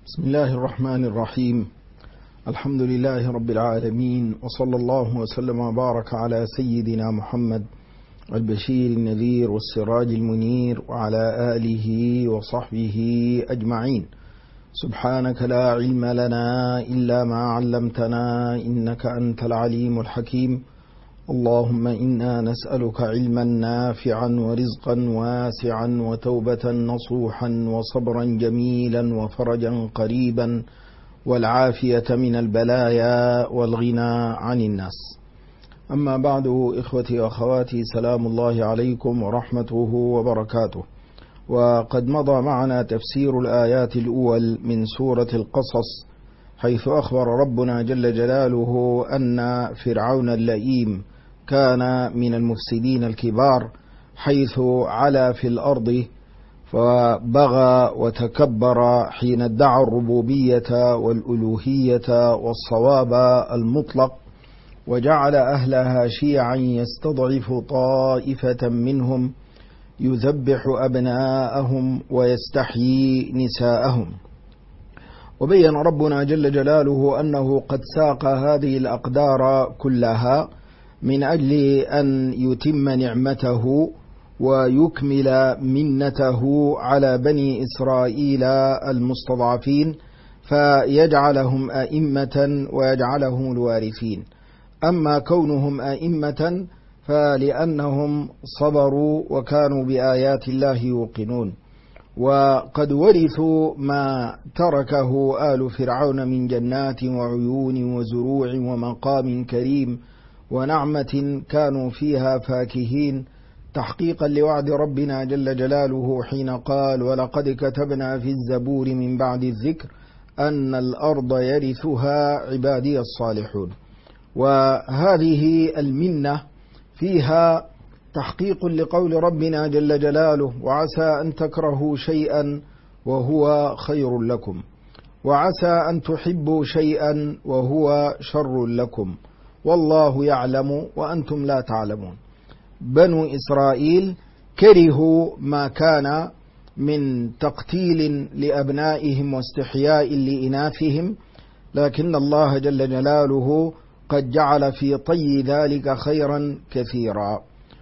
بسم الله الرحمن الرحيم. الحمد لله رب العالمين، وصلى الله وسلم وبارك على سيدنا محمد البشير النذير والسراج المنير وعلى آله وصحبه أجمعين. سبحانك لا علم لنا إلا ما علمتنا إنك أنت العليم الحكيم. اللهم إنا نسألك علما نافعا ورزقا واسعا وتوبة نصوحا وصبرا جميلا وفرجا قريبا والعافية من البلايا والغنى عن الناس. أما بعد، إخوتي وأخواتي، سلام الله عليكم ورحمته وبركاته. وقد مضى معنا تفسير الآيات الأول من سورة القصص، حيث أخبر ربنا جل جلاله أن فرعون اللئيم كان من المفسدين الكبار، حيث علا في الأرض فبغى وتكبر حين ادعى الربوبية والألوهية والصواب المطلق، وجعل أهلها شيعا يستضعف طائفة منهم يذبح أبناءهم ويستحيي نساءهم. وبين ربنا جل جلاله أنه قد ساق هذه الأقدار كلها من أجل أن يتم نعمته ويكمل منته على بني إسرائيل المستضعفين، فيجعلهم أئمة ويجعلهم الوارثين. أما كونهم أئمة فلأنهم صبروا وكانوا بآيات الله يوقنون، وقد ورثوا ما تركه آل فرعون من جنات وعيون وزروع ومقام كريم ونعمة كانوا فيها فاكهين، تحقيقا لوعد ربنا جل جلاله حين قال: ولقد كتبنا في الزبور من بعد الذكر أن الأرض يرثها عبادي الصالحون. وهذه المنة فيها تحقيق لقول ربنا جل جلاله: وعسى أن تكرهوا شيئا وهو خير لكم، وعسى أن تحبوا شيئا وهو شر لكم، والله يعلم وأنتم لا تعلمون. بنو إسرائيل كرهوا ما كان من تقتيل لأبنائهم واستحياء لإناثهم، لكن الله جل جلاله قد جعل في طي ذلك خيرا كثيرا.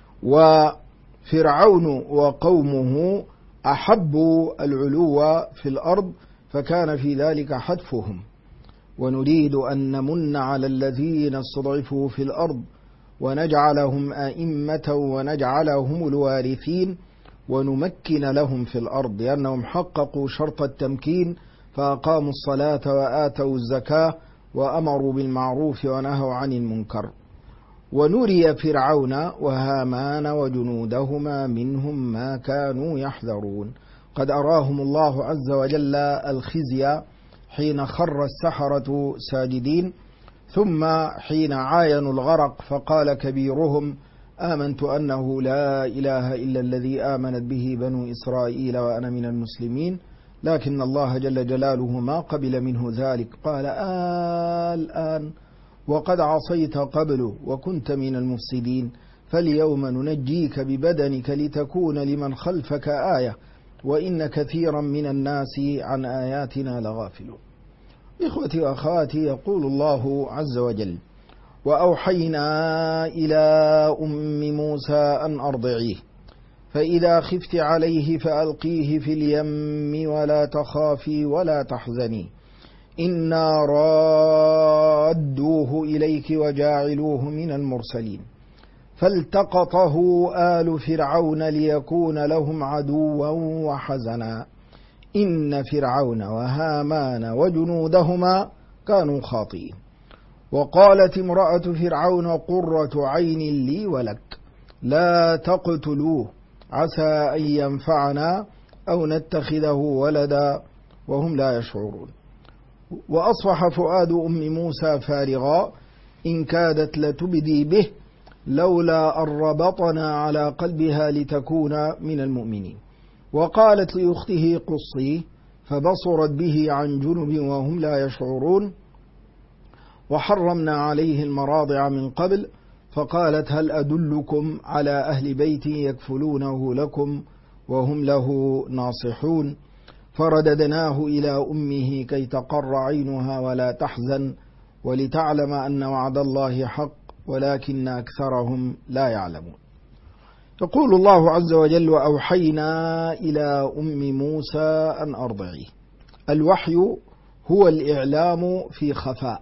وفرعون وقومه أحبوا العلو في الأرض، فكان في ذلك حتفهم: ونريد أن نمن على الذين استضعفوا في الأرض ونجعلهم أئمة ونجعلهم الوارثين ونمكن لهم في الأرض، لأنهم حققوا شرط التمكين فأقاموا الصلاة وآتوا الزكاة وأمروا بالمعروف ونهوا عن المنكر. ونري فرعون وهامان وجنودهما منهم ما كانوا يحذرون. قد أراهم الله عز وجل الخزي حين خر السحرة ساجدين، ثم حين عاينوا الغرق فقال كبيرهم: آمنت أنه لا إله إلا الذي آمنت به بنو إسرائيل وأنا من المسلمين، لكن الله جل جلاله ما قبل منه ذلك. قال: الآن وقد عصيت قبل وكنت من المفسدين، فاليوم ننجيك ببدنك لتكون لمن خلفك آية وإن كثيرا من الناس عن آياتنا لغافلون. إخوتي وأخواتي، يقول الله عز وجل: وأوحينا إلى أم موسى أن أرضعيه، فإذا خفت عليه فألقيه في اليم ولا تخافي ولا تحزني إنا رادوه إليك وجاعلوه من المرسلين. فالتقطه آل فرعون ليكون لهم عدوا وحزنا إن فرعون وهامان وجنودهما كانوا خاطئين. وقالت امرأة فرعون: قرة عين لي ولك لا تقتلوه عسى أن ينفعنا أو نتخذه ولدا وهم لا يشعرون. وأصبح فؤاد أم موسى فارغا إن كادت لتبدي به لولا أن ربطنا على قلبها لتكون من المؤمنين. وقالت لأخته: قصي، فبصرت به عن جنب وهم لا يشعرون. وحرمنا عليه المراضع من قبل، فقالت: هل أدلكم على أهل بيت يكفلونه لكم وهم له ناصحون. فرددناه إلى أمه كي تقر عينها ولا تحزن ولتعلم أن وعد الله حق ولكن أكثرهم لا يعلمون. يقول الله عز وجل: وأوحينا إلى أم موسى أن أرضعيه. الوحي هو الإعلام في خفاء،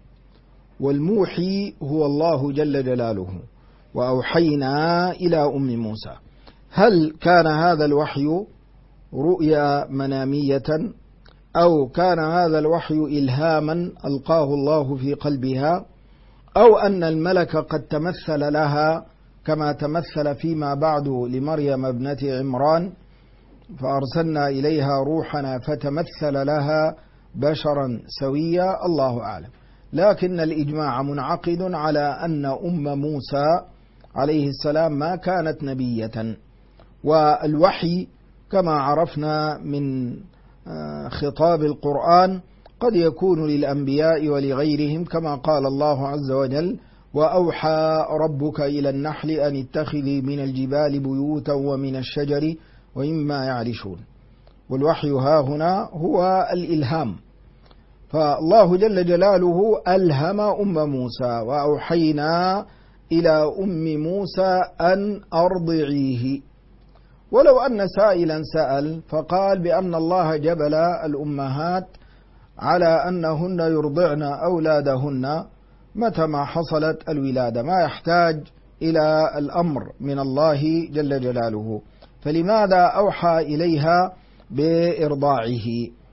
والموحي هو الله جل جلاله. وأوحينا إلى أم موسى، هل كان هذا الوحي رؤيا منامية أو كان هذا الوحي إلهاما ألقاه الله في قلبها، أو أن الملك قد تمثل لها كما تمثل فيما بعد لمريم ابنة عمران فأرسلنا إليها روحنا فتمثل لها بشرا سويا، الله أعلم. لكن الإجماع منعقد على أن أم موسى عليه السلام ما كانت نبية، والوحي كما عرفنا من خطاب القرآن قد يكون للأنبياء ولغيرهم، كما قال الله عز وجل: وأوحى ربك إلى النحل أن اتخذي من الجبال بيوتا ومن الشجر ومما يعرشون. والوحي هاهنا هو الإلهام، فالله جل جلاله ألهم أم موسى: وأوحينا إلى أم موسى أن أرضعيه. ولو أن سائلا سأل فقال بأن الله جبل الأمهات على أنهن يرضعن أولادهن متى ما حصلت الولادة، ما يحتاج إلى الأمر من الله جل جلاله، فلماذا أوحى إليها بإرضاعه؟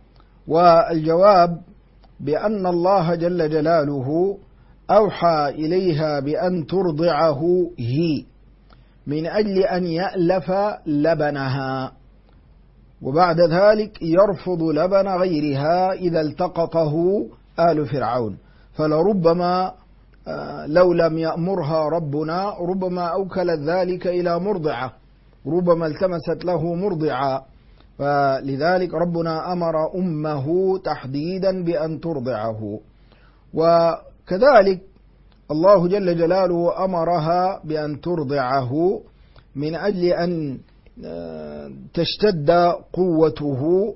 والجواب بأن الله جل جلاله أوحى إليها بأن ترضعه هي من أجل أن يألف لبنها، وبعد ذلك يرفض لبن غيرها إذا التقطه آل فرعون. فلربما لو لم يأمرها ربنا ربما أوكلت ذلك إلى مرضعة، ربما التمست له مرضعة، فلذلك ربنا أمر أمه تحديدا بأن ترضعه. وكذلك الله جل جلاله أمرها بأن ترضعه من أجل أن تشتد قوته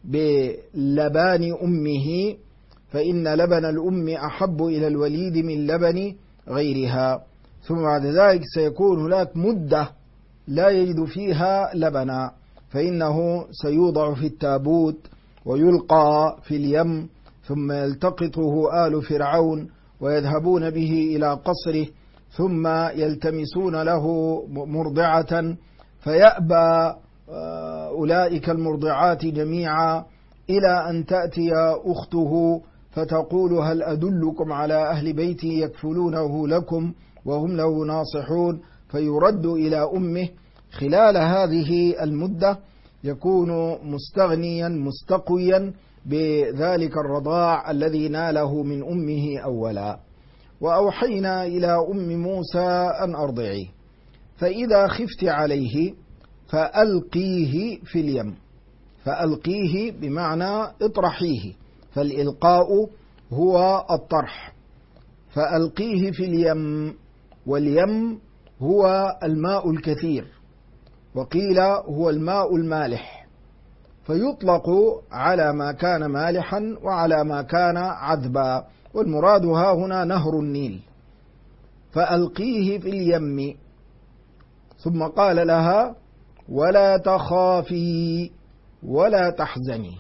بلبان أمه، فإن لبن الأم أحب إلى الوليد من لبن غيرها. ثم بعد ذلك سيكون هناك مدة لا يجد فيها لبنا، فإنه سيوضع في التابوت ويلقى في اليم، ثم يلتقطه آل فرعون ويذهبون به إلى قصره، ثم يلتمسون له مرضعة فيأبى أولئك المرضعات جميعا إلى أن تأتي أخته فتقول: هل أدلكم على أهل بيتي يكفلونه لكم وهم له ناصحون، فيرد إلى أمه. خلال هذه المدة يكون مستغنيا مستقويا بذلك الرضاع الذي ناله من أمه أولا. وأوحينا إلى أم موسى أن أرضعيه، فإذا خفت عليه فألقيه في اليم. فألقيه بمعنى اطرحيه، فالإلقاء هو الطرح. فألقيه في اليم، واليم هو الماء الكثير، وقيل هو الماء المالح، فيطلق على ما كان مالحا وعلى ما كان عذبا، والمراد ها هنا نهر النيل. فألقيه في اليم. ثم قال لها: ولا تخافي ولا تحزني.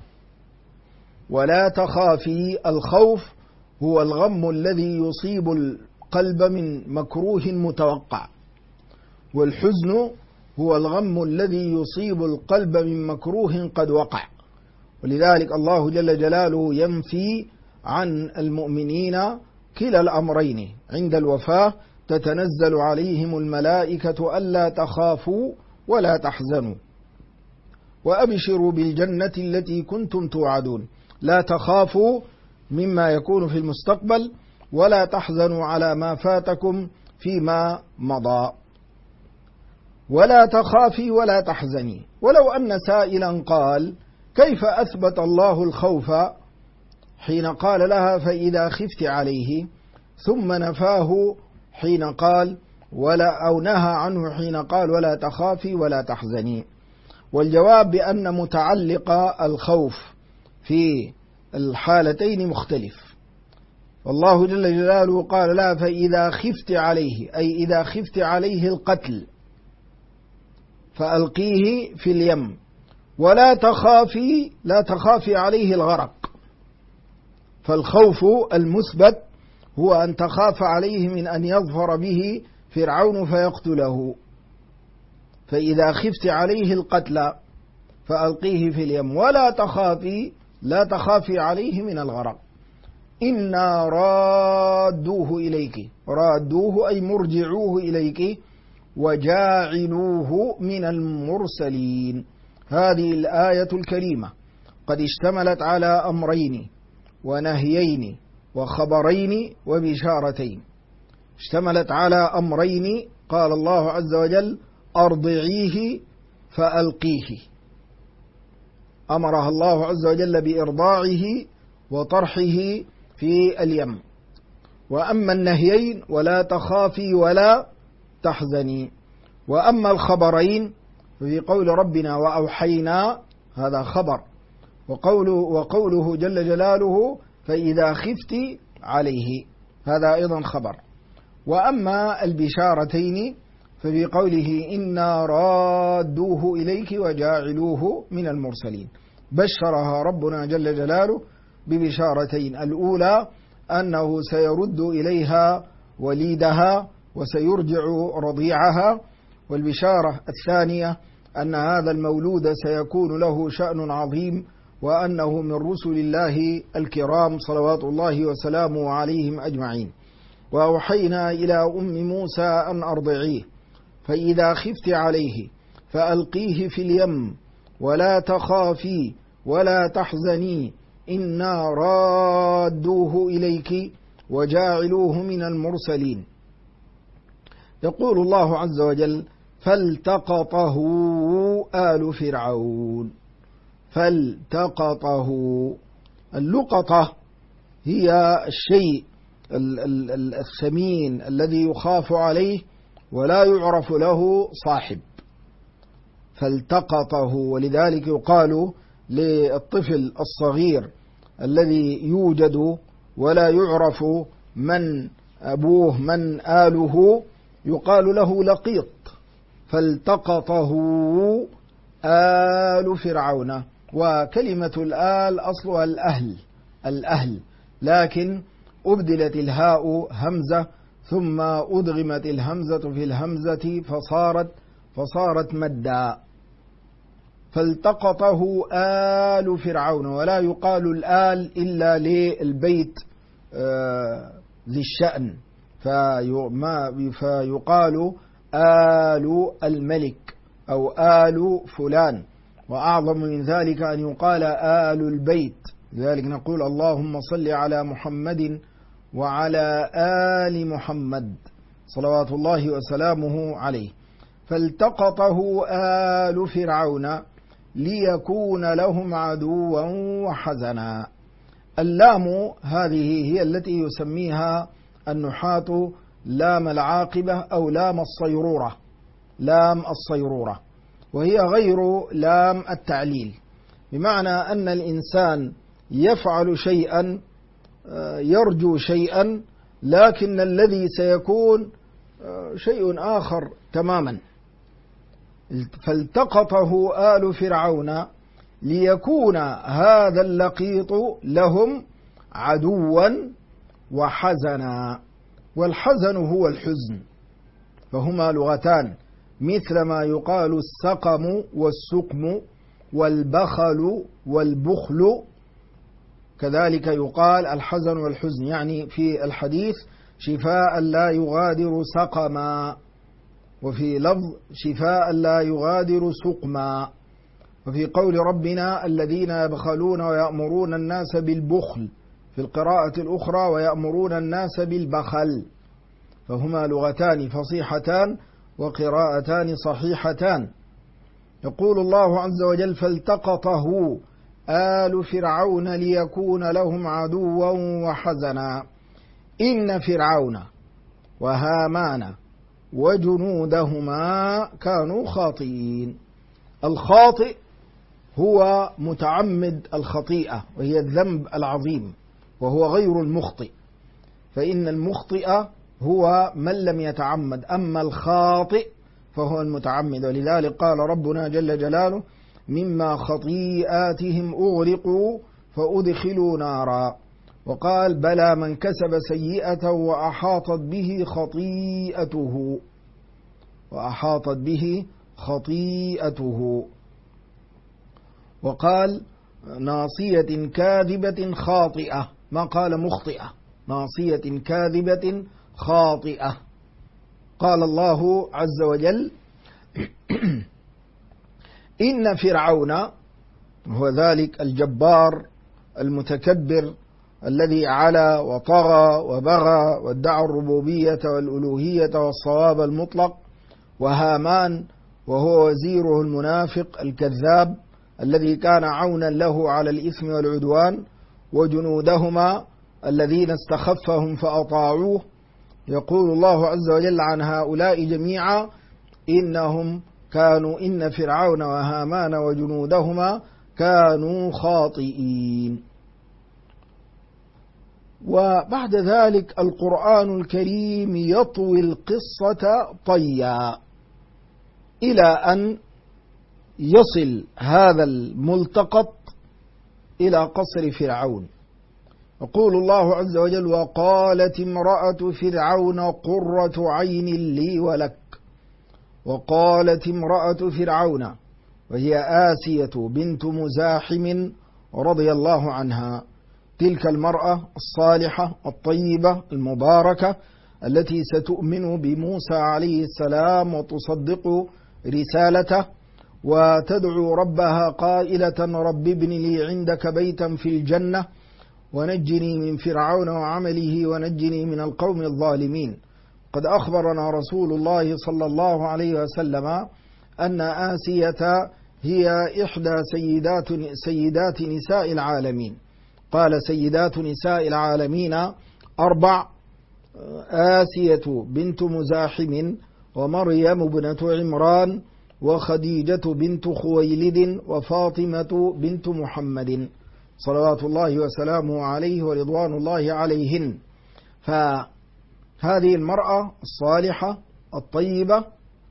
ولا تخافي، الخوف هو الغم الذي يصيب القلب من مكروه متوقع، والحزن هو الغم الذي يصيب القلب من مكروه قد وقع. ولذلك الله جل جلاله ينفي عن المؤمنين كلا الأمرين. عند الوفاة تتنزل عليهم الملائكة ألا تخافوا ولا تحزنوا وأبشروا بالجنة التي كنتم توعدون. لا تخافوا مما يكون في المستقبل، ولا تحزنوا على ما فاتكم فيما مضى. ولا تخافي ولا تحزني. ولو أن سائلا قال: كيف أثبت الله الخوف حين قال لها فإذا خفت عليه، ثم نفاه حين قال أو نهى عنه حين قال ولا تخافي ولا تحزني؟ والجواب بأن متعلق الخوف في الحالتين مختلف. والله جل جلاله قال لا فإذا خفت عليه، أي إذا خفت عليه القتل فألقيه في اليم، ولا تخافي عليه الغرق. فالخوف المثبت هو أن تخاف عليه من أن يظفر به فرعون فيقتله. فإذا خفت عليه القتل فألقيه في اليم ولا تخافي عليه من الغرق. إنا رادوه إليك، رادوه أي مرجعوه إليك، وجاعلوه من المرسلين. هذه الآية الكريمة قد اشتملت على أمرين ونهيين وخبرين وبشارتين. اشتملت على أمرين، قال الله عز وجل أرضعيه فألقيه، أمرها الله عز وجل بإرضاعه وطرحه في اليم. وأما النهيين ولا تخافي ولا تحزني. وأما الخبرين في قول ربنا وأوحينا، هذا خبر، وقوله جل جلاله فإذا خفت عليه، هذا أيضا خبر. وأما البشارتين ففي قوله إنا رادوه إليك وجاعلوه من المرسلين، بشرها ربنا جل جلاله ببشارتين: الأولى أنه سيرد إليها وليدها وسيرجع رضيعها، والبشارة الثانية أن هذا المولود سيكون له شأن عظيم، وأنه من رسل الله الكرام صلوات الله وسلامه عليهم أجمعين. وأوحينا إلى أم موسى أن أرضعيه فإذا خفت عليه فألقيه في اليم ولا تخافي ولا تحزني إنا رادوه إليك وجاعلوه من المرسلين. يقول الله عز وجل فالتقطه آل فرعون. فالتقطه، اللقطة هي الشيء الثمين الذي يخاف عليه ولا يعرف له صاحب. فالتقطه، ولذلك يقال للطفل الصغير الذي يوجد ولا يعرف من أبوه من آله يقال له لقيط. فالتقطه آل فرعون. وكلمة الآل أصلها الأهل، لكن أبدلت الهاء همزة ثم أدغمت الهمزة في الهمزة فصارت مدا. فالتقطه آل فرعون، ولا يقال الآل إلا للبيت ذي الشأن، فيقال آل الملك أو آل فلان، وأعظم من ذلك أن يقال آل البيت. لذلك نقول اللهم صل على محمد وعلى آل محمد صلوات الله وسلامه عليه. فالتقطه آل فرعون ليكون لهم عدوا وحزنا. اللام هذه هي التي يسميها النحاة لام العاقبة أو لام الصيرورة، وهي غير لام التعليل، بمعنى أن الإنسان يفعل شيئا يرجو شيئا، لكن الذي سيكون شيء آخر تماما. فالتقطه آل فرعون ليكون هذا اللقيط لهم عدوا وحزنا. والحزن هو الحزن، فهما لغتان، مثل ما يقال السقم والسقم والبخل والبخل، كذلك يقال الحزن والحزن، يعني في الحديث شفاء لا يغادر سقما، وفي لفظ شفاء لا يغادر سقما. وفي قول ربنا الذين يبخلون ويأمرون الناس بالبخل، في القراءة الأخرى ويأمرون الناس بالبخل، فهما لغتان فصيحتان وقراءتان صحيحتان. يقول الله عز وجل فالتقطه آل فرعون ليكون لهم عدوا وحزنا إن فرعون وهامان وجنودهما كانوا خاطئين. الخاطئ هو متعمد الخطيئة وهي الذنب العظيم، وهو غير المخطئ، فإن المخطئ هو من لم يتعمد، أما الخاطئ فهو المتعمد. ولذلك قال ربنا جل جلاله: مما خطيئاتهم أغرقوا فأدخلوا نارا. وقال: بلى من كسب سيئة وأحاطت به خطيئته. وقال: ناصية كاذبة خاطئة، ما قال مخطئة، ناصية كاذبة خاطئة. قال الله عز وجل: إن فرعون، هو ذلك الجبار المتكبر الذي علا وطغى وبغى وادعى الربوبية والألوهية والصواب المطلق، وهامان وهو وزيره المنافق الكذاب الذي كان عونا له على الإثم والعدوان، وجنودهما الذين استخفهم فأطاعوه. يقول الله عز وجل عن هؤلاء جميعا: إن فرعون وهامان وجنودهما كانوا خاطئين. وبعد ذلك القرآن الكريم يطوي القصة طيا إلى أن يصل هذا الملتقط إلى قصر فرعون. يقول الله عز وجل: وقالت امرأة فرعون قرة عين لي ولك. وقالت امرأة فرعون، وهي آسية بنت مزاحم رضي الله عنها، تلك المرأة الصالحة الطيبة المباركة التي ستؤمن بموسى عليه السلام وتصدق رسالته وتدعو ربها قائلة: رب ابن لي عندك بيتا في الجنة ونجني من فرعون وعمله ونجني من القوم الظالمين. قد أخبرنا رسول الله صلى الله عليه وسلم أن آسية هي إحدى سيدات نساء العالمين. قال: سيدات نساء العالمين 4: آسية بنت مزاحم، ومريم ابنة عمران، وخديجة بنت خويلد، وفاطمة بنت محمد صلوات الله وسلامه عليه ورضوان الله عليهن. فهذه المرأة الصالحة الطيبة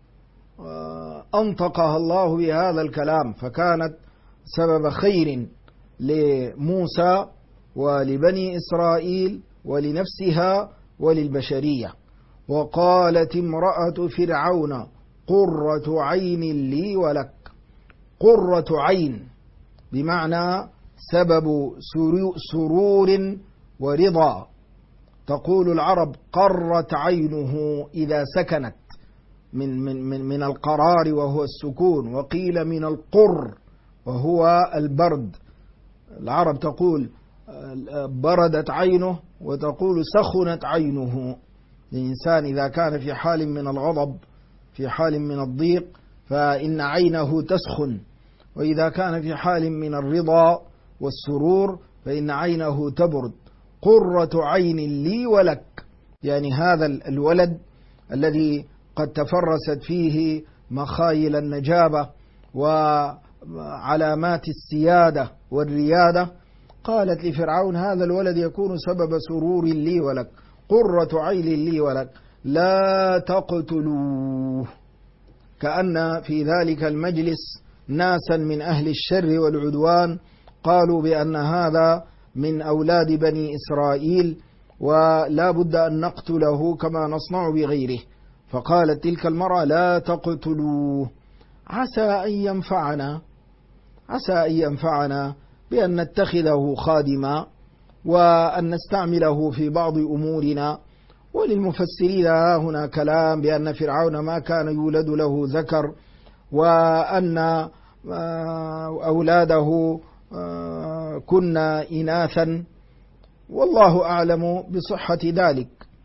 أنطقها الله بهذا الكلام، فكانت سبب خير لموسى ولبني إسرائيل ولنفسها وللبشرية. وقالت امرأة فرعون قرة عين لي ولك. قرة عين بمعنى سبب سرور ورضا. تقول العرب: قرت عينه إذا سكنت، من القرار وهو السكون، وقيل من القر وهو البرد. العرب تقول بردت عينه، وتقول سخنت عينه. الإنسان إذا كان في حال من الغضب، في حال من الضيق، فإن عينه تسخن، وإذا كان في حال من الرضا والسرور فإن عينه تبرد. قرة عين لي ولك، يعني هذا الولد الذي قد تفرست فيه مخايل النجابة وعلامات السيادة والريادة. قالت لفرعون: هذا الولد يكون سبب سرور لي ولك، قرة عين لي ولك، لا تقتلوه. كأن في ذلك المجلس ناسا من أهل الشر والعدوان قالوا بأن هذا من أولاد بني إسرائيل ولا بد أن نقتله كما نصنع بغيره. فقالت تلك المرأة: لا تقتلوه، عسى أن ينفعنا بأن نتخذه خادما وأن نستعمله في بعض أمورنا. وللمفسرين هنا كلام بأن فرعون ما كان يولد له ذكر، وأن أولاده كنا إناثا، والله أعلم بصحة ذلك.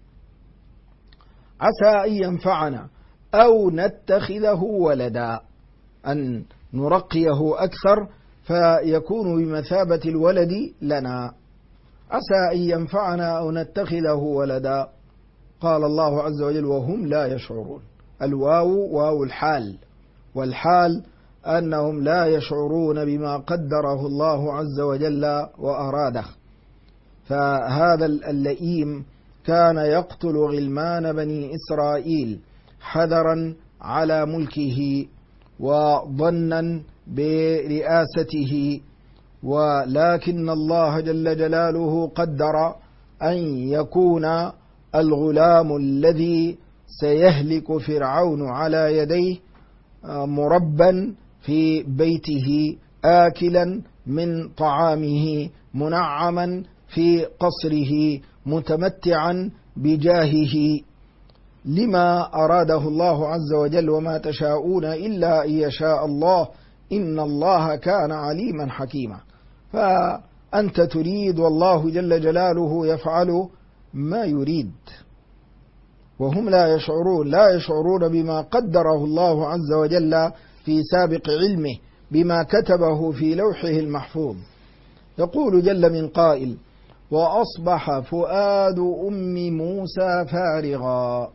عسى أن ينفعنا أو نتخذه ولدا، أن نرقيه أكثر فيكون بمثابة الولد لنا. عسى أن ينفعنا أو نتخذه ولدا. قال الله عز وجل: وهم لا يشعرون. الواو واو الحال، والحال أنهم لا يشعرون بما قدره الله عز وجل وأراده. فهذا اللئيم كان يقتل غلمان بني إسرائيل حذرا على ملكه وظنا برئاسته، ولكن الله جل جلاله قدر أن يكون الغلام الذي سيهلك فرعون على يديه مربا في بيته، آكلا من طعامه، منعما في قصره، متمتعا بجاهه، لما أراده الله عز وجل: وما تشاءون إلا أن يشاء الله إن الله كان عليما حكيما. فأنت تريد والله جل جلاله يفعل ما يريد، وهم لا يشعرون بما قدره الله عز وجل في سابق علمه بما كتبه في لوحه المحفوظ. يقول جل من قائل: وأصبح فؤاد أم موسى فارغا.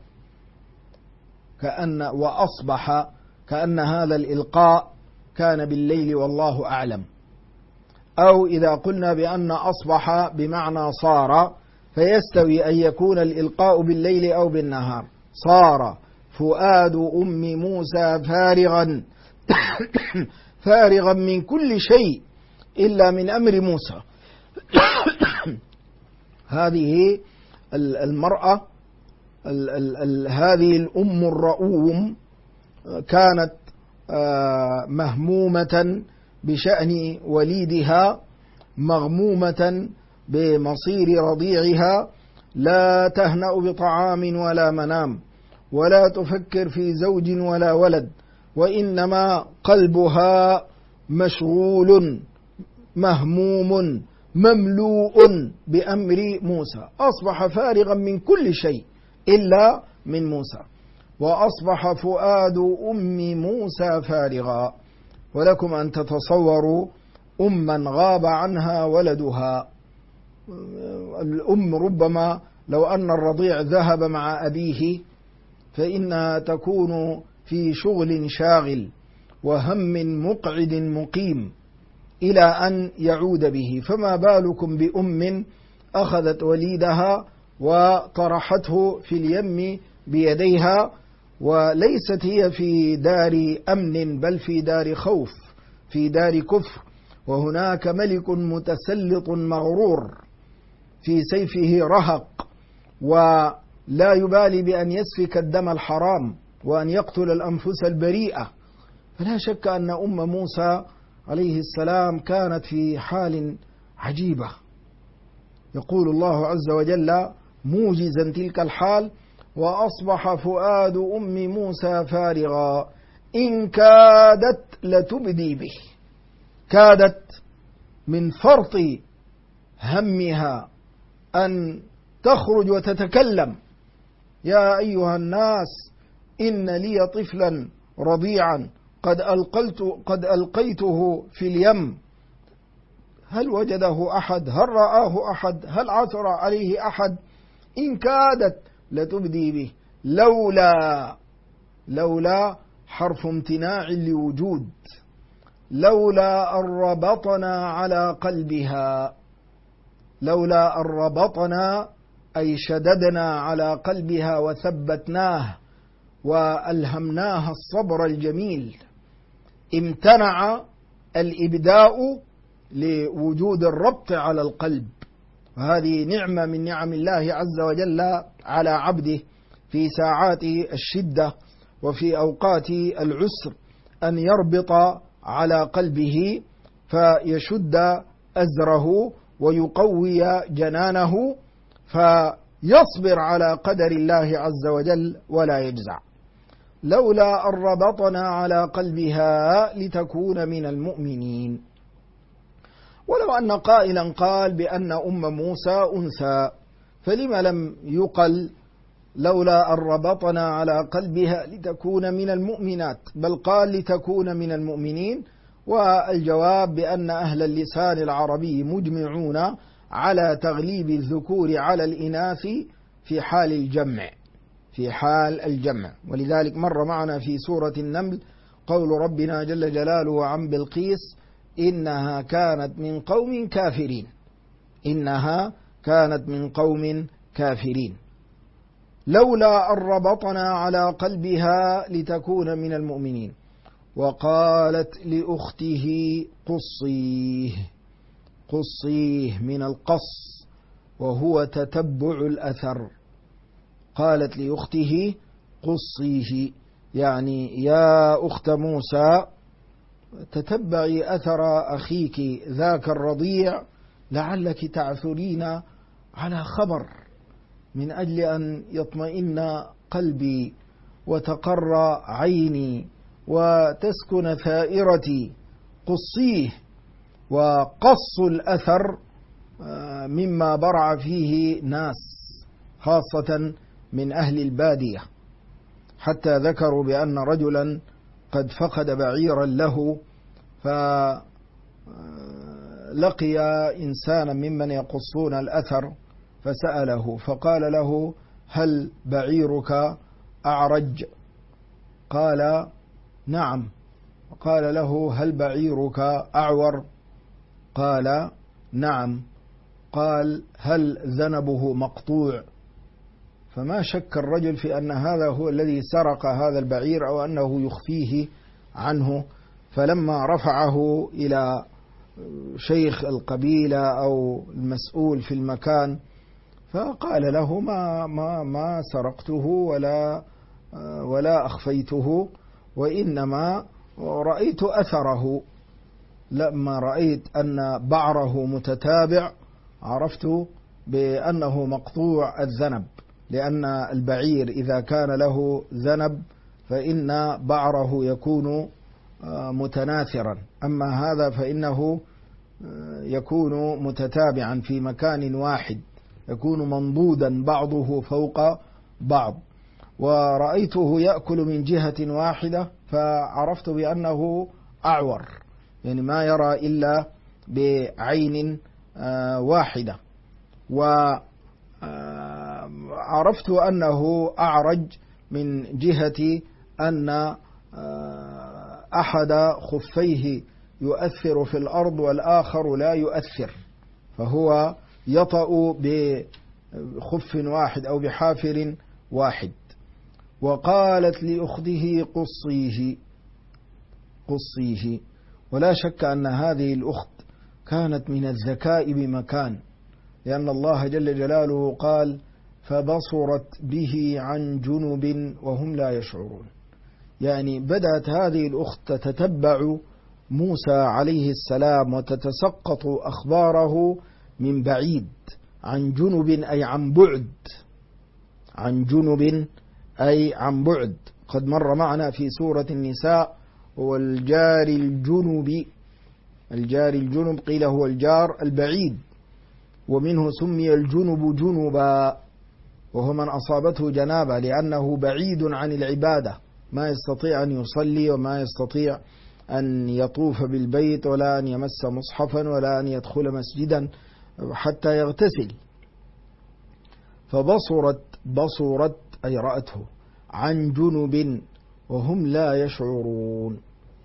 كأن هذا الإلقاء كان بالليل والله أعلم، أو إذا قلنا بأن أصبح بمعنى صار، فيستوي أن يكون الإلقاء بالليل أو بالنهار. صار فؤاد أم موسى فارغا فارغا من كل شيء إلا من أمر موسى. هذه المرأة، هذه الأم الرؤوم كانت مهمومة بشأن وليدها، مغمومة بمصير رضيعها، لا تهنأ بطعام ولا منام، ولا تفكر في زوج ولا ولد، وإنما قلبها مشغول مهموم مملوء بأمر موسى. أصبح فارغا من كل شيء إلا من موسى. وأصبح فؤاد أم موسى فارغا. ولكم أن تتصوروا أما غاب عنها ولدها. الأم ربما لو أن الرضيع ذهب مع أبيه فإنها تكون في شغل شاغل وهم مقعد مقيم إلى أن يعود به، فما بالكم بأم أخذت وليدها وطرحته في اليم بيديها، وليست هي في دار أمن بل في دار خوف، في دار كفر، وهناك ملك متسلط مغرور في سيفه رهق، ولا يبالي بأن يسفك الدم الحرام وأن يقتل الأنفس البريئة. فلا شك أن أم موسى عليه السلام كانت في حال عجيبة. يقول الله عز وجل موجزا تلك الحال: وأصبح فؤاد أم موسى فارغا إن كادت لتبدي به. كادت من فرط همها أن تخرج وتتكلم: يا أيها الناس إن لي طفلا رضيعا قد ألقيته في اليم، هل وجده أحد؟ هل رآه أحد؟ هل عثر عليه أحد؟ إن كادت لتبدي به. لولا حرف امتناع لوجود، لولا أن ربطنا على قلبها. لولا أن ربطنا أي شددنا على قلبها وثبتناه وألهمناها الصبر الجميل. امتنع الإبداء لوجود الربط على القلب، وهذه نعمة من نعم الله عز وجل على عبده في ساعات الشدة وفي أوقات العسر، أن يربط على قلبه فيشد أزره ويقوي جنانه فيصبر على قدر الله عز وجل ولا يجزع. لولا أن ربطنا على قلبها لتكون من المؤمنين. ولو أن قائلا قال بأن أم موسى أنثى، فلم لم يقل لولا أن ربطنا على قلبها لتكون من المؤمنات، بل قال لتكون من المؤمنين؟ والجواب بأن أهل اللسان العربي مجمعون على تغليب الذكور على الإناث في حال الجمع، ولذلك مر معنا في سورة النمل قول ربنا جل جلاله عن بلقيس: إنها كانت من قوم كافرين. إنها كانت من قوم كافرين لولا أن ربطنا على قلبها لتكون من المؤمنين. وقالت لأخته: قصيه. قصيه من القص، وهو تتبع الأثر. قالت لأخته: قصيه، يعني يا أخت موسى تتبعي أثر أخيك ذاك الرضيع لعلك تعثرين على خبر، من أجل أن يطمئن قلبي وتقر عيني وتسكن ثائرتي. قصيه. وقص الأثر مما برع فيه ناس خاصة من أهل البادية، حتى ذكروا بأن رجلا قد فقد بعيرا له، فلقي إنسانا ممن يقصون الأثر فسأله فقال له: هل بعيرك أعرج؟ قال: نعم. قال له: هل بعيرك أعور؟ قال: نعم. قال: هل ذنبه مقطوع؟ فما شك الرجل في أن هذا هو الذي سرق هذا البعير أو أنه يخفيه عنه، فلما رفعه إلى شيخ القبيلة أو المسؤول في المكان فقال له: ما سرقته ولا أخفيته، وإنما رأيت أثره. لما رأيت أن بعره متتابع عرفت بأنه مقطوع الذنب، لأن البعير إذا كان له ذنب فإن بعره يكون متناثرا، أما هذا فإنه يكون متتابعا في مكان واحد، يكون منضودا بعضه فوق بعض. ورأيته يأكل من جهة واحدة فعرفت بأنه أعور، يعني ما يرى إلا بعين واحدة. وعرفت أنه أعرج من جهة أن أحد خفيه يؤثر في الأرض والآخر لا يؤثر، فهو يطأ بخف واحد أو بحافر واحد. وقالت لأخته: قصيه. قصيه. ولا شك أن هذه الأخت كانت من الذكاء بمكان، لأن الله جل جلاله قال: فبصرت به عن جنب وهم لا يشعرون. يعني بدأت هذه الأخت تتبع موسى عليه السلام وتتسقط أخباره من بعيد. عن جنب أي عن بعد. عن جنب أي عن بعد. قد مر معنا في سورة النساء: والجار الجنب. الجار الجنب قيل هو الجار البعيد، ومنه سمي الجنب جنبا، وهو من أصابته جنابة، لأنه بعيد عن العبادة، ما يستطيع أن يصلي وما يستطيع أن يطوف بالبيت ولا أن يمس مصحفا ولا أن يدخل مسجدا حتى يغتسل. فبصرت أي رأته عن جنب وهم لا يشعرون.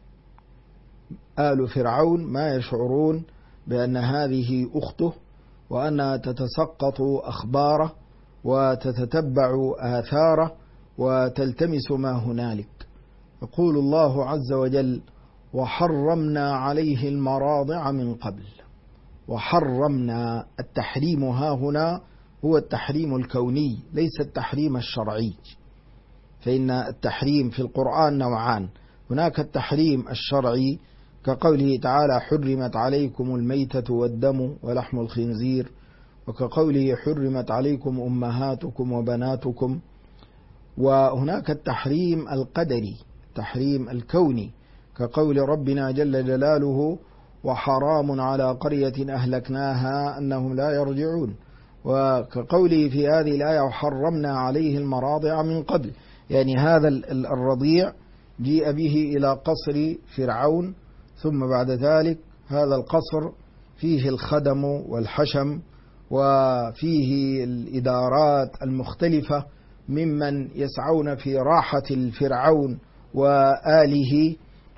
آل فرعون ما يشعرون بأن هذه أخته، وأنها تتسقط أخباره وتتتبع آثاره وتلتمس ما هنالك. يقول الله عز وجل: وحرمنا عليه المراضع من قبل. وحرمنا. التحريم ها هنا هو التحريم الكوني ليس التحريم الشرعي، فإن التحريم في القرآن نوعان: هناك التحريم الشرعي كقوله تعالى: حرمت عليكم الميتة والدم ولحم الخنزير، وكقوله: حرمت عليكم أمهاتكم وبناتكم. وهناك التحريم القدري، التحريم الكوني، كقول ربنا جل جلاله: وحرام على قرية أهلكناها أنهم لا يرجعون. وكقوله في هذه الآية: وحرمنا عليه المراضع من قبل، يعني هذا الرضيع جيء به إلى قصر فرعون، ثم بعد ذلك هذا القصر فيه الخدم والحشم وفيه الإدارات المختلفة ممن يسعون في راحة الفرعون وآله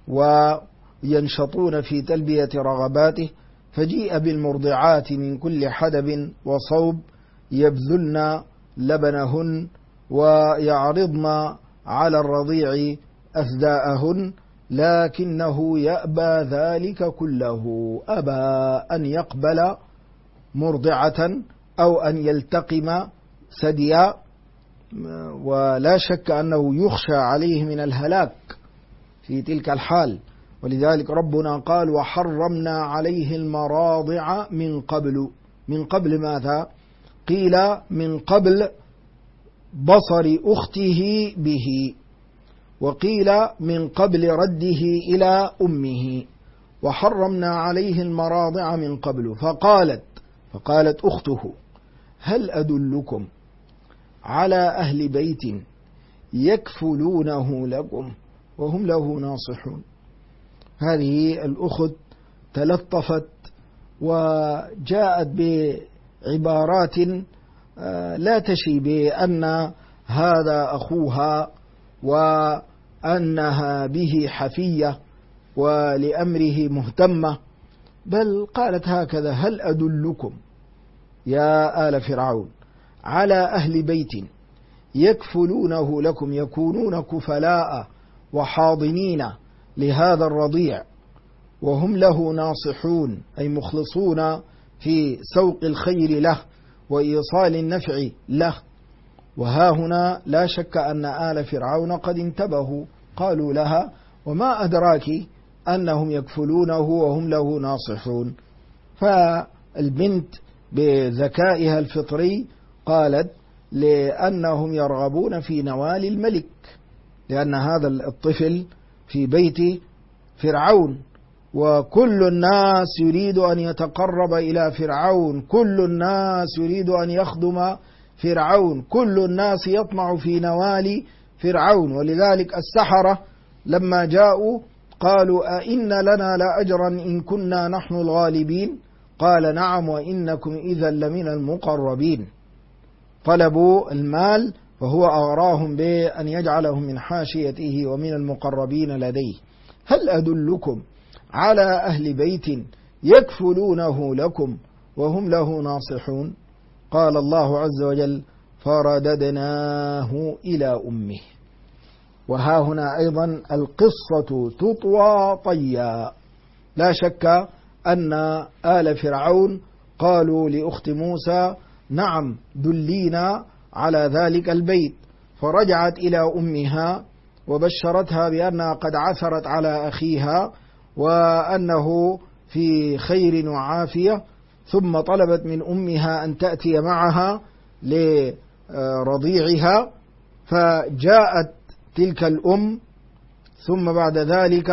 وينشطون في تلبية رغباته، فجيء بالمرضعات من كل حدب وصوب يبذلن لبنهن ويعرضن على الرضيع أثداءهن، لكنه يأبى ذلك كله، أبى أن يقبل مرضعة أو أن يلتقم ثديا، ولا شك أنه يخشى عليه من الهلاك في تلك الحال. ولذلك ربنا قال وحرمنا عليه المراضع من قبل. من قبل ماذا؟ قيل من قبل بصر أخته به، وقيل من قبل رده إلى أمه. وحرمنا عليه المراضع من قبل. فقالت أخته هل أدلكم على أهل بيت يكفلونه لكم وهم له ناصحون. هذه الأخت تلطفت وجاءت بعبارات لا تشي بأن هذا أخوها وأنها به حفية ولأمره مهتمة، بل قالت هكذا هل أدلكم يا آل فرعون على أهل بيت يكفلونه لكم، يكونون كفلاء وحاضنين لهذا الرضيع وهم له ناصحون، أي مخلصون في سوق الخير له وإيصال النفع له. وها هنا لا شك أن آل فرعون قد انتبهوا، قالوا لها وما أدراك أنهم يكفلونه وهم له ناصحون. فالبنت بذكائها الفطري قالت لأنهم يرغبون في نوال الملك، لأن هذا الطفل في بيت فرعون وكل الناس يريد أن يتقرب إلى فرعون، كل الناس يريد أن يخدم فرعون، كل الناس يطمع في نوال فرعون. ولذلك السحرة لما جاءوا قالوا أئن لنا لأجرا إن كنا نحن الغالبين؟ قال نعم وإنكم إذا لمن المقربين. طلبوا المال فهو أغراهم بأن يجعلهم من حاشيته ومن المقربين لديه. هل أدلكم على أهل بيت يكفلونه لكم وهم له ناصحون؟ قال الله عز وجل فرددناه إلى أمه. وها هنا أيضا القصة تطوى طيا. لا شك أن آل فرعون قالوا لأخت موسى نعم دلينا على ذلك البيت، فرجعت إلى أمها وبشرتها بأنها قد عثرت على أخيها وأنه في خير وعافية، ثم طلبت من أمها أن تأتي معها لرضيعها، فجاءت تلك الأم ثم بعد ذلك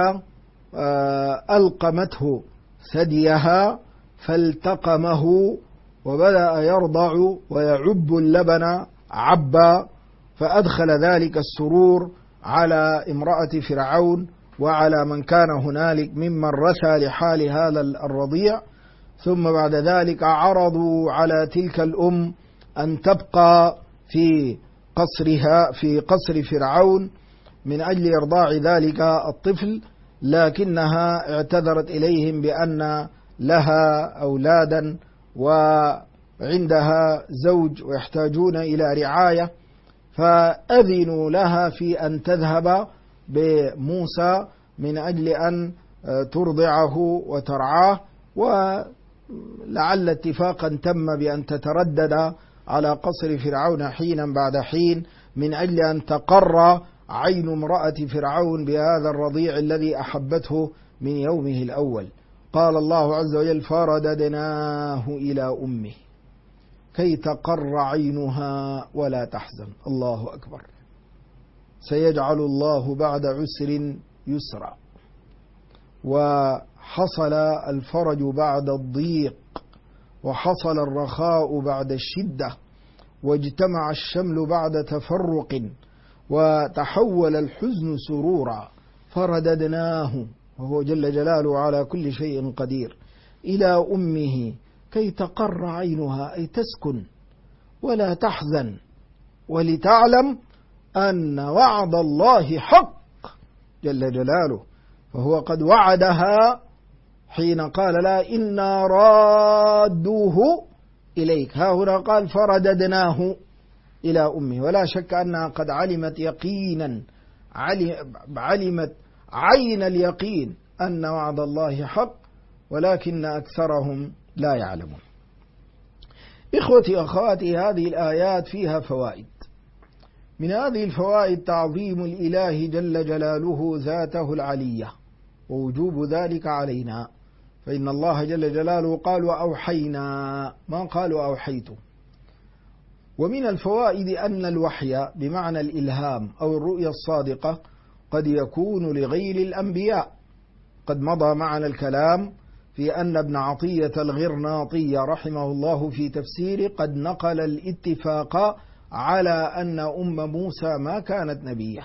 ألقمته ثديها فالتقمه وبدأ يرضع ويعب اللبن عبا، فأدخل ذلك السرور على امرأة فرعون وعلى من كان هنالك ممن رثى لحال هذا الرضيع. ثم بعد ذلك عرضوا على تلك الأم أن تبقى في قصرها في قصر فرعون من أجل إرضاع ذلك الطفل، لكنها اعتذرت إليهم بأن لها أولادا وعندها زوج ويحتاجون إلى رعاية، فأذنوا لها في أن تذهب بموسى من أجل أن ترضعه وترعاه، ولعل اتفاقا تم بأن تتردد على قصر فرعون حينا بعد حين من أجل أن تقر عين امرأة فرعون بهذا الرضيع الذي أحبته من يومه الأول. قال الله عز وجل فرددناه إلى أمه كي تقر عينها ولا تحزن. الله أكبر. سيجعل الله بعد عسر يسرا، وحصل الفرج بعد الضيق، وحصل الرخاء بعد الشدة، واجتمع الشمل بعد تفرق، وتحول الحزن سرورا. فرددناه وهو جل جلاله على كل شيء قدير إلى أمه كي تقر عينها، أي تسكن ولا تحزن، ولتعلم أن وعد الله حق جل جلاله. فهو قد وعدها حين قال لا إنا رادوه إليك. ها هنا قال فرددناه إلى أمه، ولا شك أنها قد علمت يقينا، علمت عين اليقين أن وعد الله حق، ولكن أكثرهم لا يعلمون. إخوتي أخواتي، هذه الآيات فيها فوائد. من هذه الفوائد تعظيم الإله جل جلاله ذاته العلية ووجوب ذلك علينا، فإن الله جل جلاله قال وأوحينا، ما قال وأوحيت. ومن الفوائد أن الوحي بمعنى الإلهام أو الرؤيا الصادقة قد يكون لغير الأنبياء. قد مضى معنا الكلام في أن ابن عطية الغرناطي رحمه الله في تفسيره قد نقل الاتفاق على أن أم موسى ما كانت نبية.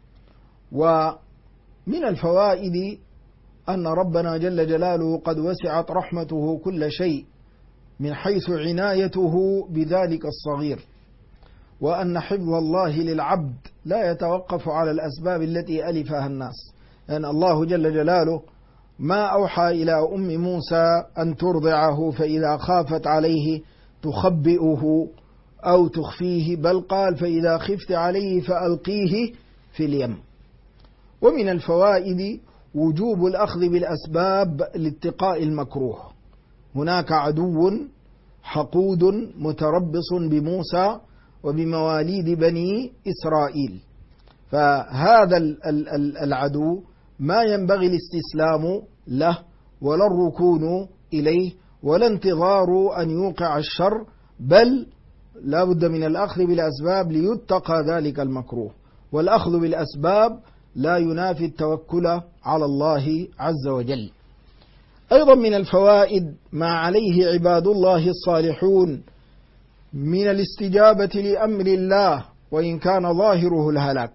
ومن الفوائد أن ربنا جل جلاله قد وسعت رحمته كل شيء من حيث عنايته بذلك الصغير، وأن حفظ الله للعبد لا يتوقف على الأسباب التي ألفها الناس، لأن الله جل جلاله ما أوحى إلى أم موسى أن ترضعه فإذا خافت عليه تخبئه أو تخفيه، بل قال فإذا خفت عليه فألقيه في اليم. ومن الفوائد وجوب الأخذ بالأسباب لاتقاء المكروه. هناك عدو حقود متربص بموسى وبمواليد بني إسرائيل، فهذا العدو ما ينبغي الاستسلام له ولا الركون إليه ولا انتظار أن يوقع الشر، بل لا بد من الأخذ بالأسباب ليتقى ذلك المكروه. والأخذ بالأسباب لا ينافي التوكل على الله عز وجل. أيضا من الفوائد ما عليه عباد الله الصالحون من الاستجابة لأمر الله وإن كان ظاهره الهلاك.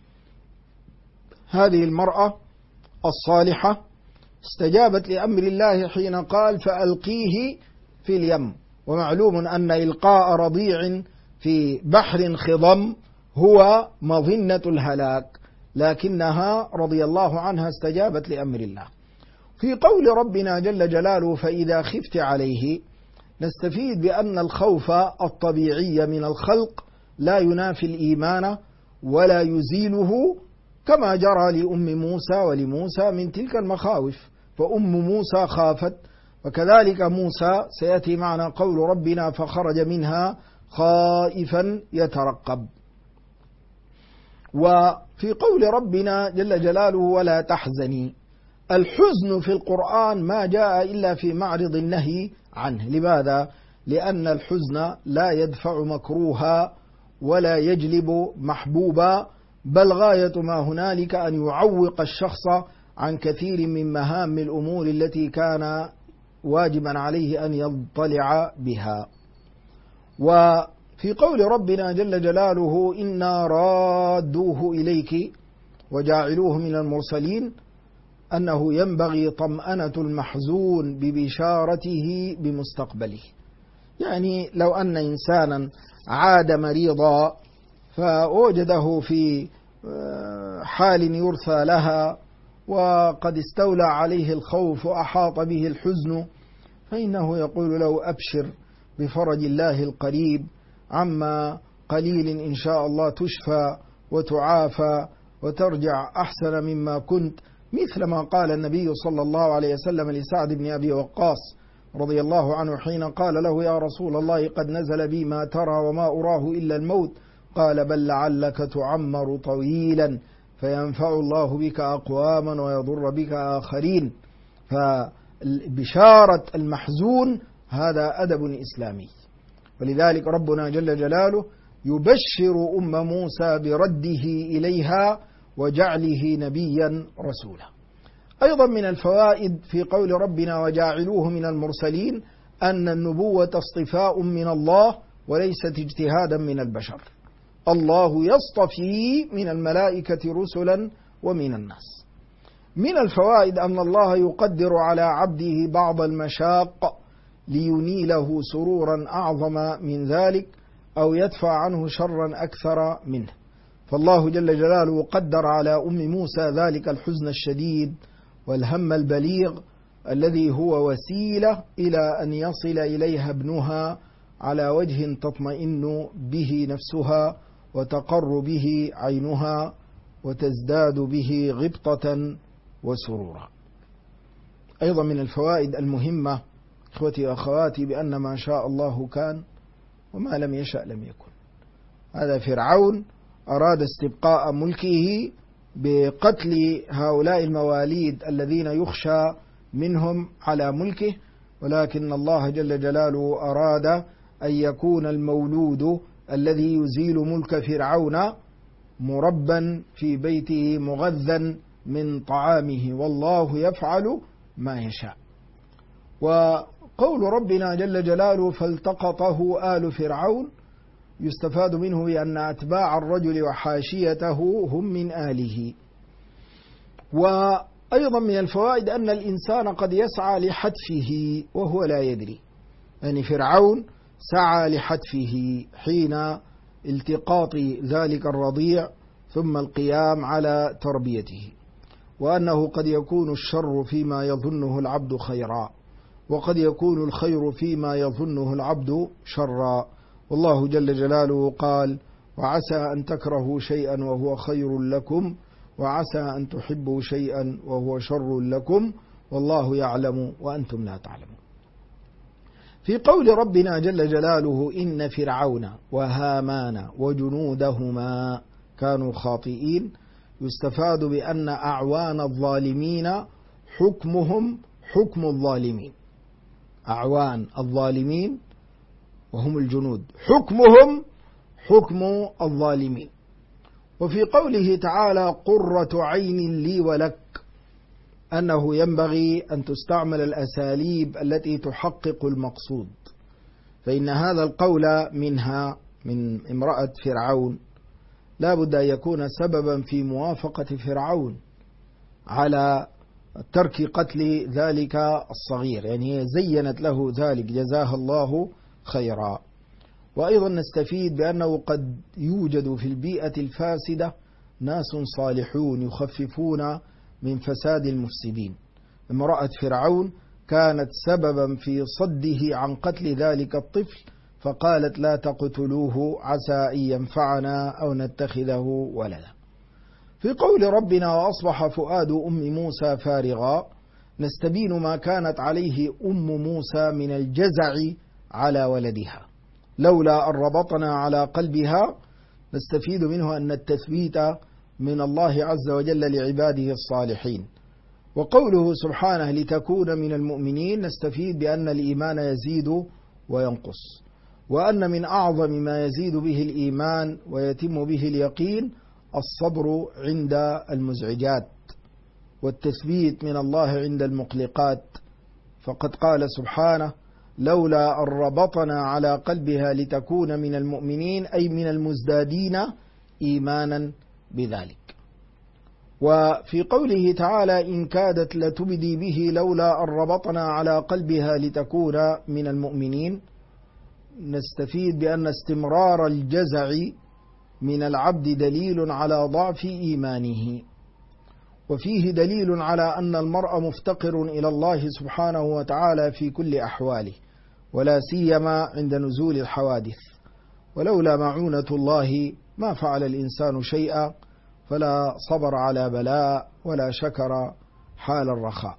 هذه المرأة الصالحة استجابت لأمر الله حين قال فألقيه في اليم، ومعلوم أن إلقاء رضيع في بحر خضم هو مظنة الهلاك، لكنها رضي الله عنها استجابت لأمر الله. في قول ربنا جل جلاله فإذا خفت عليه نستفيد بأن الخوف الطبيعي من الخلق لا ينافي الإيمان ولا يزيله، كما جرى لأم موسى ولموسى من تلك المخاوف، فأم موسى خافت، وكذلك موسى سيأتي معنا قول ربنا فخرج منها خائفا يترقب. وفي قول ربنا جل جلاله ولا تحزني، الحزن في القرآن ما جاء إلا في معرض النهي عنه. لماذا؟ لأن الحزن لا يدفع مكروها ولا يجلب محبوبا، بل غاية ما هنالك أن يعوق الشخص عن كثير من مهام الأمور التي كان واجبا عليه أن يضطلع بها. وفي قول ربنا جل جلاله إنا رادوه إليك وجاعلوه من المرسلين، أنه ينبغي طمأنة المحزون ببشارته بمستقبله. يعني لو أن إنسانا عاد مريضا فوجده في حال يرثى لها وقد استولى عليه الخوف وأحاط به الحزن، فإنه يقول له أبشر بفرج الله القريب، عما قليل إن شاء الله تشفى وتعافى وترجع أحسن مما كنت، مثل ما قال النبي صلى الله عليه وسلم لسعد بن أبي وقاص رضي الله عنه حين قال له يا رسول الله قد نزل بي ما ترى وما أراه إلا الموت، قال بل لعلك تعمر طويلا فينفع الله بك أقواما ويضر بك آخرين. فبشارة المحزون هذا أدب إسلامي، ولذلك ربنا جل جلاله يبشر أم موسى برده إليها وجعله نبيا رسولا. أيضا من الفوائد في قول ربنا وجاعلوه من المرسلين أن النبوة اصطفاء من الله وليست اجتهادا من البشر. الله يصطفي من الملائكة رسلا ومن الناس. من الفوائد أن الله يقدر على عبده بعض المشاق لينيله سرورا أعظم من ذلك أو يدفع عنه شرا أكثر منه. فالله جل جلاله قدر على أم موسى ذلك الحزن الشديد والهم البليغ الذي هو وسيلة إلى أن يصل إليها ابنها على وجه تطمئن به نفسها وتقر به عينها وتزداد به غبطة وسرورا. أيضا من الفوائد المهمة إخوتي وأخواتي بأن ما شاء الله كان وما لم يشأ لم يكن. هذا فرعون أراد استبقاء ملكه بقتل هؤلاء المواليد الذين يخشى منهم على ملكه، ولكن الله جل جلاله أراد أن يكون المولود الذي يزيل ملك فرعون مربا في بيته مغذا من طعامه، والله يفعل ما يشاء. وقول ربنا جل جلاله فالتقطه آل فرعون يستفاد منه بأن أتباع الرجل وحاشيته هم من آله. وأيضا من الفوائد أن الإنسان قد يسعى لحتفه وهو لا يدري، يعني فرعون سعى لحتفه حين التقاط ذلك الرضيع ثم القيام على تربيته، وأنه قد يكون الشر فيما يظنه العبد خيرا، وقد يكون الخير فيما يظنه العبد شرا. والله جل جلاله قال وعسى أن تكرهوا شيئا وهو خير لكم وعسى أن تحبوا شيئا وهو شر لكم والله يعلم وأنتم لا تعلمون. في قول ربنا جل جلاله إن فرعون وهامان وجنودهما كانوا خاطئين، يستفاد بأن أعوان الظالمين حكمهم حكم الظالمين. أعوان الظالمين وهم الجنود حكمهم حكم الظالمين. وفي قوله تعالى قرة عين لي ولك، أنه ينبغي أن تستعمل الأساليب التي تحقق المقصود، فإن هذا القول منها من امرأة فرعون لا بد أن يكون سببا في موافقة فرعون على ترك قتل ذلك الصغير، يعني هي زينت له ذلك جزاها الله خيرا. وأيضا نستفيد بأنه قد يوجد في البيئة الفاسدة ناس صالحون يخففون من فساد المفسدين. امرأة فرعون كانت سببا في صده عن قتل ذلك الطفل، فقالت لا تقتلوه عسى أن ينفعنا أو نتخذه ولدا. في قول ربنا وأصبح فؤاد أم موسى فارغا، نستبين ما كانت عليه أم موسى من الجزع على ولدها، لولا أن ربطنا على قلبها. نستفيد منه أن التثبيت من الله عز وجل لعباده الصالحين. وقوله سبحانه لتكون من المؤمنين، نستفيد بأن الإيمان يزيد وينقص، وأن من أعظم ما يزيد به الإيمان ويتم به اليقين الصبر عند المزعجات والتثبيت من الله عند المقلقات. فقد قال سبحانه لولا أن ربطنا على قلبها لتكون من المؤمنين، أي من المزدادين إيمانا بذلك. وفي قوله تعالى إن كادت لتبدي به لولا أن ربطنا على قلبها لتكون من المؤمنين، نستفيد بأن استمرار الجزع من العبد دليل على ضعف إيمانه، وفيه دليل على أن المرء مفتقر إلى الله سبحانه وتعالى في كل أحواله، ولا سيما عند نزول الحوادث. ولولا معونة الله ما فعل الإنسان شيئا، فلا صبر على بلاء ولا شكر حال الرخاء.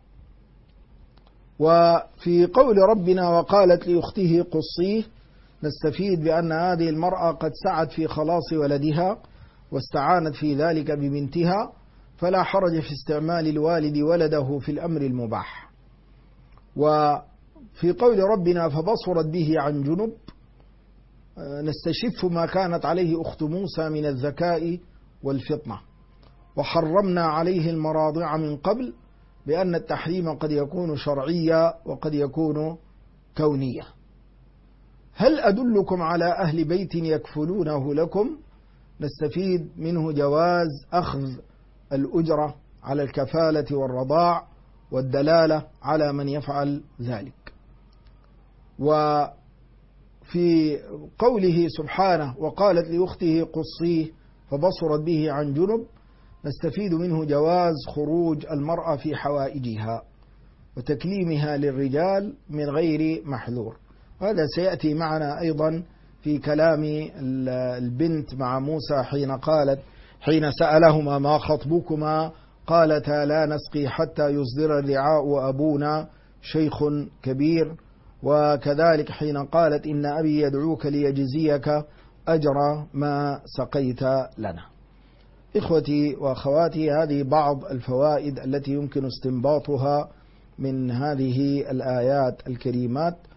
وفي قول ربنا وقالت لأخته قصيه، نستفيد بأن هذه المرأة قد سعت في خلاص ولدها واستعانت في ذلك ببنتها، فلا حرج في استعمال الوالد ولده في الأمر المباح. وفي قول ربنا فبصرت به عن جنب، نستشف ما كانت عليه أخت موسى من الذكاء والفطنة. وحرمنا عليه المراضع من قبل، بأن التحريم قد يكون شرعيا وقد يكون كونيا. هل أدلكم على أهل بيت يكفلونه لكم؟ نستفيد منه جواز أخذ الأجرة على الكفالة والرضاع والدلالة على من يفعل ذلك. وفي قوله سبحانه وقالت لأخته قصيه فبصرت به عن جنب، نستفيد منه جواز خروج المرأة في حوائجها وتكليمها للرجال من غير محذور. وهذا سيأتي معنا أيضا في كلام البنت مع موسى حين سألهما ما خطبكما قالتا لا نسقي حتى يصدر الرعاء وأبونا شيخ كبير. وكذلك حين قالت إن أبي يدعوك ليجزيك أجر ما سقيت لنا. إخوتي وأخواتي، هذه بعض الفوائد التي يمكن استنباطها من هذه الآيات الكريمات.